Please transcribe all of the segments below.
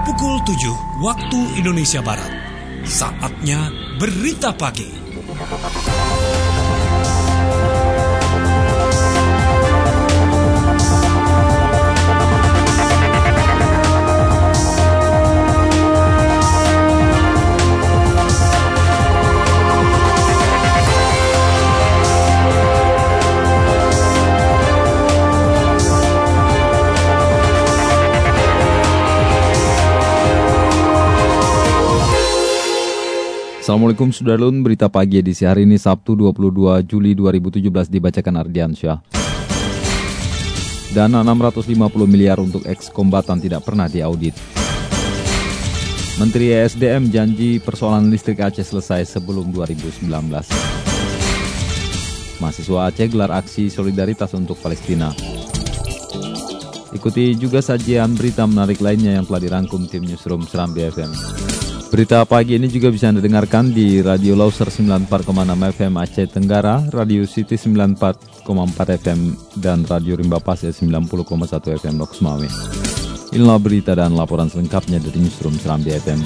pukul 7 waktu Indonesia Barat. Saatnya Berita Pagi. Assalamualaikum Sudarlun, berita pagi edisi hari ini Sabtu 22 Juli 2017 dibacakan Ardiansyah. Dana 650 miliar untuk ex-kombatan tidak pernah diaudit. Menteri ESDM janji persoalan listrik Aceh selesai sebelum 2019. Mahasiswa Aceh gelar aksi solidaritas untuk Palestina. Ikuti juga sajian berita menarik lainnya yang telah dirangkum tim Newsroom Serambi FM. Berita pagi ini juga bisa Anda dengarkan di Radio Loser 94,6 FM Aceh Tenggara, Radio City 94,4 FM, dan Radio Rimba Pasir 90,1 FM Loks Mawin. Inilah berita dan laporan selengkapnya dari Newsroom Serambi FM.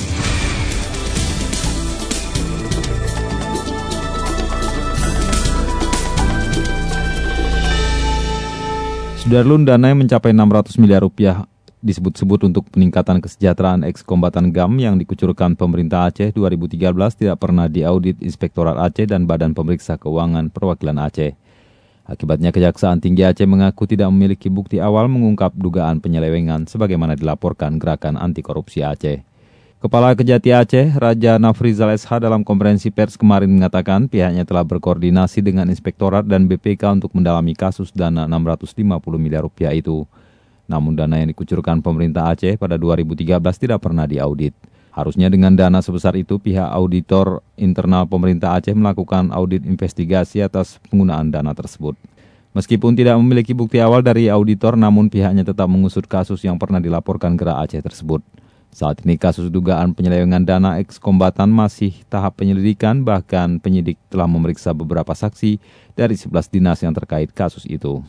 Sudarlun, dana yang mencapai 600 miliar rupiah disebut-sebut untuk peningkatan kesejahteraan ex-kombatan GAM yang dikucurkan pemerintah Aceh 2013 tidak pernah diaudit Inspektorat Aceh dan Badan Pemeriksa Keuangan Perwakilan Aceh. Akibatnya Kejaksaan Tinggi Aceh mengaku tidak memiliki bukti awal mengungkap dugaan penyelewengan sebagaimana dilaporkan Gerakan Anti Korupsi Aceh. Kepala Kejati Aceh, Raja Nafrizal SH dalam konferensi pers kemarin mengatakan pihaknya telah berkoordinasi dengan Inspektorat dan BPK untuk mendalami kasus dana 650 miliar rupiah itu. Namun dana yang dikucurkan pemerintah Aceh pada 2013 tidak pernah diaudit. Harusnya dengan dana sebesar itu pihak auditor internal pemerintah Aceh melakukan audit investigasi atas penggunaan dana tersebut. Meskipun tidak memiliki bukti awal dari auditor, namun pihaknya tetap mengusut kasus yang pernah dilaporkan Gerak Aceh tersebut. Saat ini kasus dugaan penyelewengan dana ex-kombatan masih tahap penyelidikan, bahkan penyidik telah memeriksa beberapa saksi dari 11 dinas yang terkait kasus itu.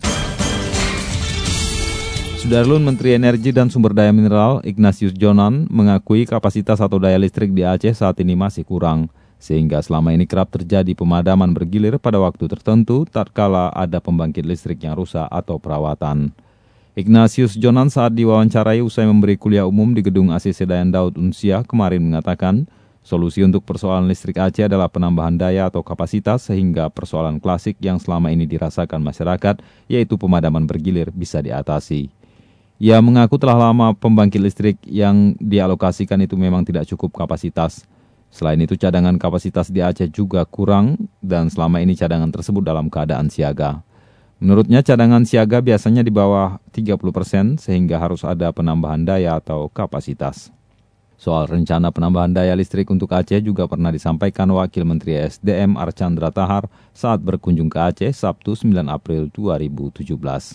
Sudarlun, Menteri Energi dan Sumber Daya Mineral Ignatius Jonan mengakui kapasitas atau daya listrik di Aceh saat ini masih kurang, sehingga selama ini kerap terjadi pemadaman bergilir pada waktu tertentu tatkala ada pembangkit listrik yang rusak atau perawatan. Ignatius Jonan saat diwawancarai usai memberi kuliah umum di gedung ACC Dayan Daud Unsia kemarin mengatakan, solusi untuk persoalan listrik Aceh adalah penambahan daya atau kapasitas sehingga persoalan klasik yang selama ini dirasakan masyarakat, yaitu pemadaman bergilir, bisa diatasi. Ia mengaku telah lama pembangkit listrik yang dialokasikan itu memang tidak cukup kapasitas. Selain itu cadangan kapasitas di Aceh juga kurang dan selama ini cadangan tersebut dalam keadaan siaga. Menurutnya cadangan siaga biasanya di bawah 30% sehingga harus ada penambahan daya atau kapasitas. Soal rencana penambahan daya listrik untuk Aceh juga pernah disampaikan Wakil Menteri SDM Archandra Tahar saat berkunjung ke Aceh Sabtu 9 April 2017.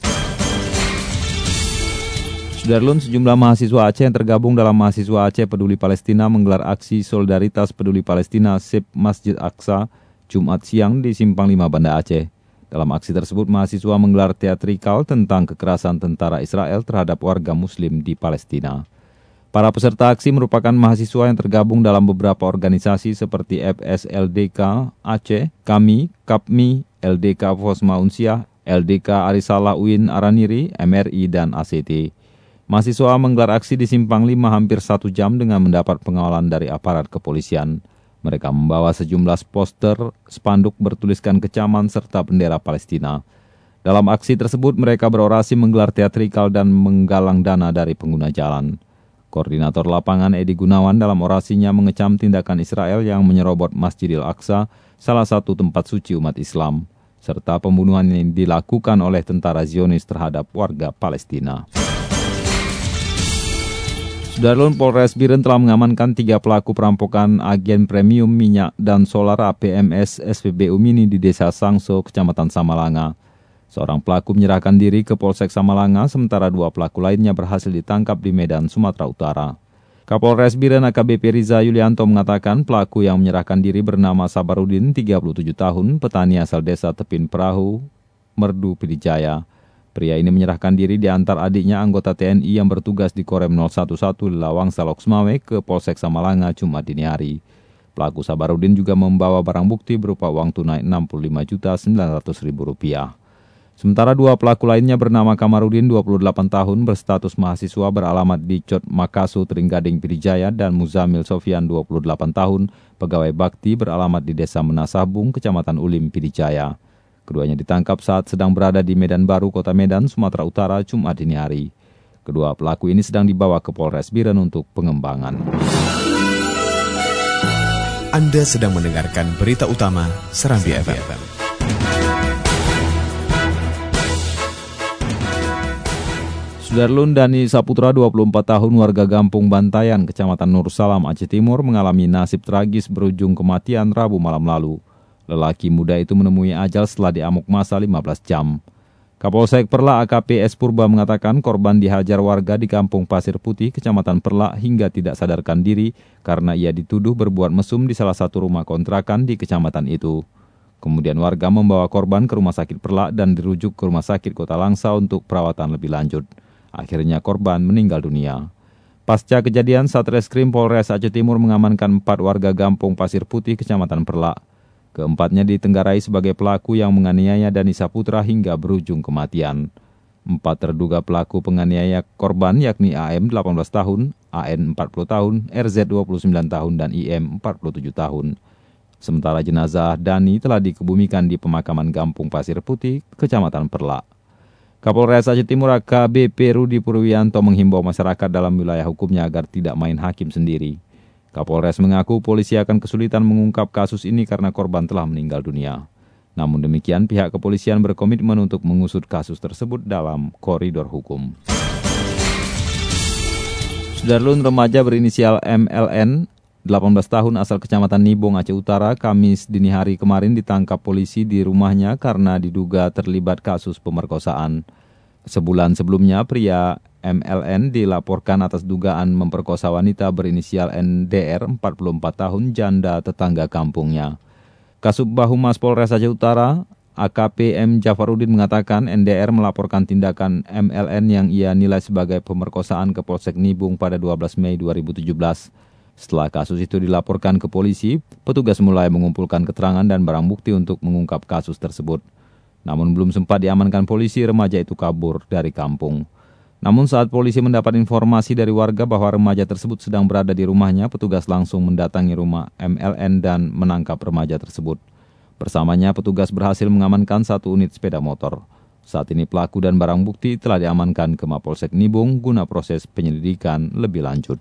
Sudarlun, sejumlah mahasiswa Aceh yang tergabung dalam Mahasiswa Aceh Peduli Palestina menggelar aksi solidaritas Peduli Palestina SIP Masjid Aqsa Jumat siang di Simpang 5 Banda Aceh. Dalam aksi tersebut, mahasiswa menggelar teatrikal tentang kekerasan tentara Israel terhadap warga muslim di Palestina. Para peserta aksi merupakan mahasiswa yang tergabung dalam beberapa organisasi seperti FSLDK Aceh, KAMI, KAPMI, LDK Fosma Unsiah, LDK Arisalah Uin Araniri, MRI, dan ACT. Mahasiswa menggelar aksi di Simpang 5 hampir 1 jam dengan mendapat pengawalan dari aparat kepolisian. Mereka membawa sejumlah poster, spanduk bertuliskan kecaman serta bendera Palestina. Dalam aksi tersebut mereka berorasi menggelar teatrikal dan menggalang dana dari pengguna jalan. Koordinator lapangan Edi Gunawan dalam orasinya mengecam tindakan Israel yang menyerobot Masjidil Aqsa, salah satu tempat suci umat Islam, serta pembunuhan yang dilakukan oleh tentara Zionis terhadap warga Palestina. Sudarlun, Polres Biren telah mengamankan 3 pelaku perampokan agen premium minyak dan solar APMS SPBU Mini di Desa Sangso, Kecamatan Samalanga. Seorang pelaku menyerahkan diri ke Polsek Samalanga, sementara 2 pelaku lainnya berhasil ditangkap di Medan, Sumatera Utara. Kapolres Biren AKBP Riza Yulianto mengatakan pelaku yang menyerahkan diri bernama Sabarudin, 37 tahun, petani asal desa Tepin Perahu, Merdu Pidijaya. Pria ini menyerahkan diri di antar adiknya anggota TNI yang bertugas di Korem 011 Lawang Salok Semawe ke Polsek Samalanga Jumat dini hari. Pelaku Sabarudin juga membawa barang bukti berupa uang tunai Rp65.900.000. Sementara dua pelaku lainnya bernama Kamarudin 28 tahun berstatus mahasiswa beralamat di Cot Makasu Tringgading Pidijaya dan Muzamil Sofian 28 tahun pegawai bakti beralamat di Desa Menasabung, Kecamatan Ulim, Pidijaya. Keduanya ditangkap saat sedang berada di Medan Baru, Kota Medan, Sumatera Utara, Jumat dini hari. Kedua pelaku ini sedang dibawa ke Polres Biren untuk pengembangan. Anda sedang mendengarkan berita utama Serambi FM. Sudarlun Dani Saputra, 24 tahun, warga Gampung Bantayan, Kecamatan Nur Salam, Aceh Timur, mengalami nasib tragis berujung kematian Rabu malam lalu. Lelaki muda itu menemui ajal setelah diamuk massa 15 jam. Kapolsek Perla AKP S. Purba mengatakan korban dihajar warga di Kampung Pasir Putih, Kecamatan Perla hingga tidak sadarkan diri karena ia dituduh berbuat mesum di salah satu rumah kontrakan di kecamatan itu. Kemudian warga membawa korban ke Rumah Sakit Perla dan dirujuk ke Rumah Sakit Kota Langsa untuk perawatan lebih lanjut. Akhirnya korban meninggal dunia. Pasca kejadian, Satreskrim Polres Aceh Timur mengamankan 4 warga Kampung Pasir Putih, Kecamatan Perla. Keempatnya ditenggarai sebagai pelaku yang menganiaya Dani Saputra hingga berujung kematian. 4 terduga pelaku penganiaya korban yakni AM 18 tahun, AN 40 tahun, RZ 29 tahun, dan IM 47 tahun. Sementara jenazah Dani telah dikebumikan di pemakaman Kampung Pasir Putih, Kecamatan Perla. Kapolres Aceh Timur AKBP Rudi Purwianto menghimbau masyarakat dalam wilayah hukumnya agar tidak main hakim sendiri. Kapolres mengaku polisi akan kesulitan mengungkap kasus ini karena korban telah meninggal dunia. Namun demikian, pihak kepolisian berkomitmen untuk mengusut kasus tersebut dalam koridor hukum. Sudarlun, remaja berinisial MLN, 18 tahun, asal Kecamatan Nibong, Aceh Utara, Kamis dini hari kemarin ditangkap polisi di rumahnya karena diduga terlibat kasus pemerkosaan. Sebulan sebelumnya, pria MLN dilaporkan atas dugaan memperkosa wanita berinisial NDR, 44 tahun, janda tetangga kampungnya. Kasubag Humas Polres Aceh Utara, AKP M. Jafarudin mengatakan NDR melaporkan tindakan MLN yang ia nilai sebagai pemerkosaan ke Polsek Nibung pada 12 Mei 2017. Setelah kasus itu dilaporkan ke polisi, petugas mulai mengumpulkan keterangan dan barang bukti untuk mengungkap kasus tersebut. Namun belum sempat diamankan polisi, remaja itu kabur dari kampung. Namun saat polisi mendapat informasi dari warga bahwa remaja tersebut sedang berada di rumahnya, petugas langsung mendatangi rumah MLN dan menangkap remaja tersebut. Bersamanya, petugas berhasil mengamankan 1 unit sepeda motor. Saat ini pelaku dan barang bukti telah diamankan ke Mapolsek Nibung guna proses penyelidikan lebih lanjut.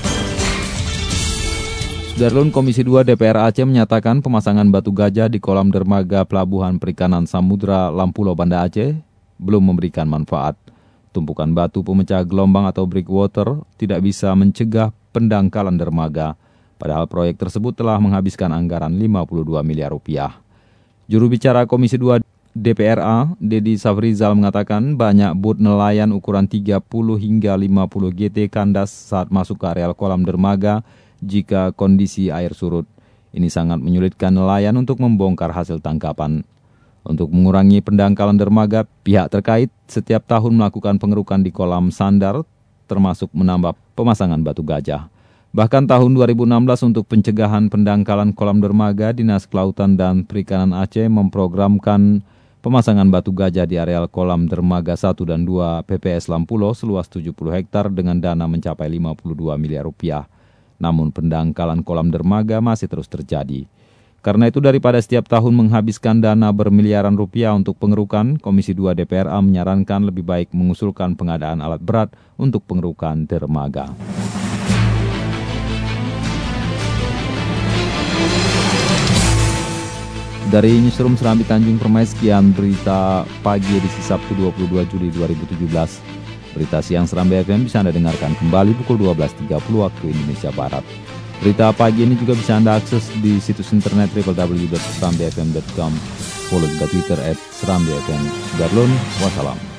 Sudarlun, Komisi 2 DPR Aceh menyatakan pemasangan batu gajah di kolam dermaga Pelabuhan Perikanan Samudra Lampulo Banda Aceh belum memberikan manfaat. Tumpukan batu pemecah gelombang atau breakwater tidak bisa mencegah pendangkalan dermaga. Padahal proyek tersebut telah menghabiskan anggaran 52 miliar rupiah. Juru bicara Komisi 2 DPRA, Dedi Safrizal mengatakan banyak bot nelayan ukuran 30 hingga 50 GT kandas saat masuk ke areal kolam dermaga jika kondisi air surut. Ini sangat menyulitkan nelayan untuk membongkar hasil tangkapan. Untuk mengurangi pendangkalan dermaga, pihak terkait setiap tahun melakukan pengerukan di kolam sandar, termasuk menambah pemasangan batu gajah. Bahkan tahun 2016 untuk pencegahan pendangkalan kolam dermaga, Dinas Kelautan dan Perikanan Aceh memprogramkan pemasangan batu gajah di areal kolam dermaga 1 dan 2 PPS Lampulo seluas 70 hektar dengan dana mencapai 52 miliar rupiah. Namun pendangkalan kolam dermaga masih terus terjadi. Karena itu daripada setiap tahun menghabiskan dana bermiliaran rupiah untuk pengerukan, Komisi 2 DPRA menyarankan lebih baik mengusulkan pengadaan alat berat untuk pengerukan dermaga. Dari Newsroom Serambi Tanjung Permai, sekian berita pagi edisi Sabtu 22 Juli 2017. Berita siang Serambi FM bisa Anda dengarkan kembali pukul 12.30 waktu Indonesia Barat. Berita pagi ini juga bisa Anda akses di situs internet www.serambifm.com. Follow juga Twitter @serambifm. Sudarlun, wassalam.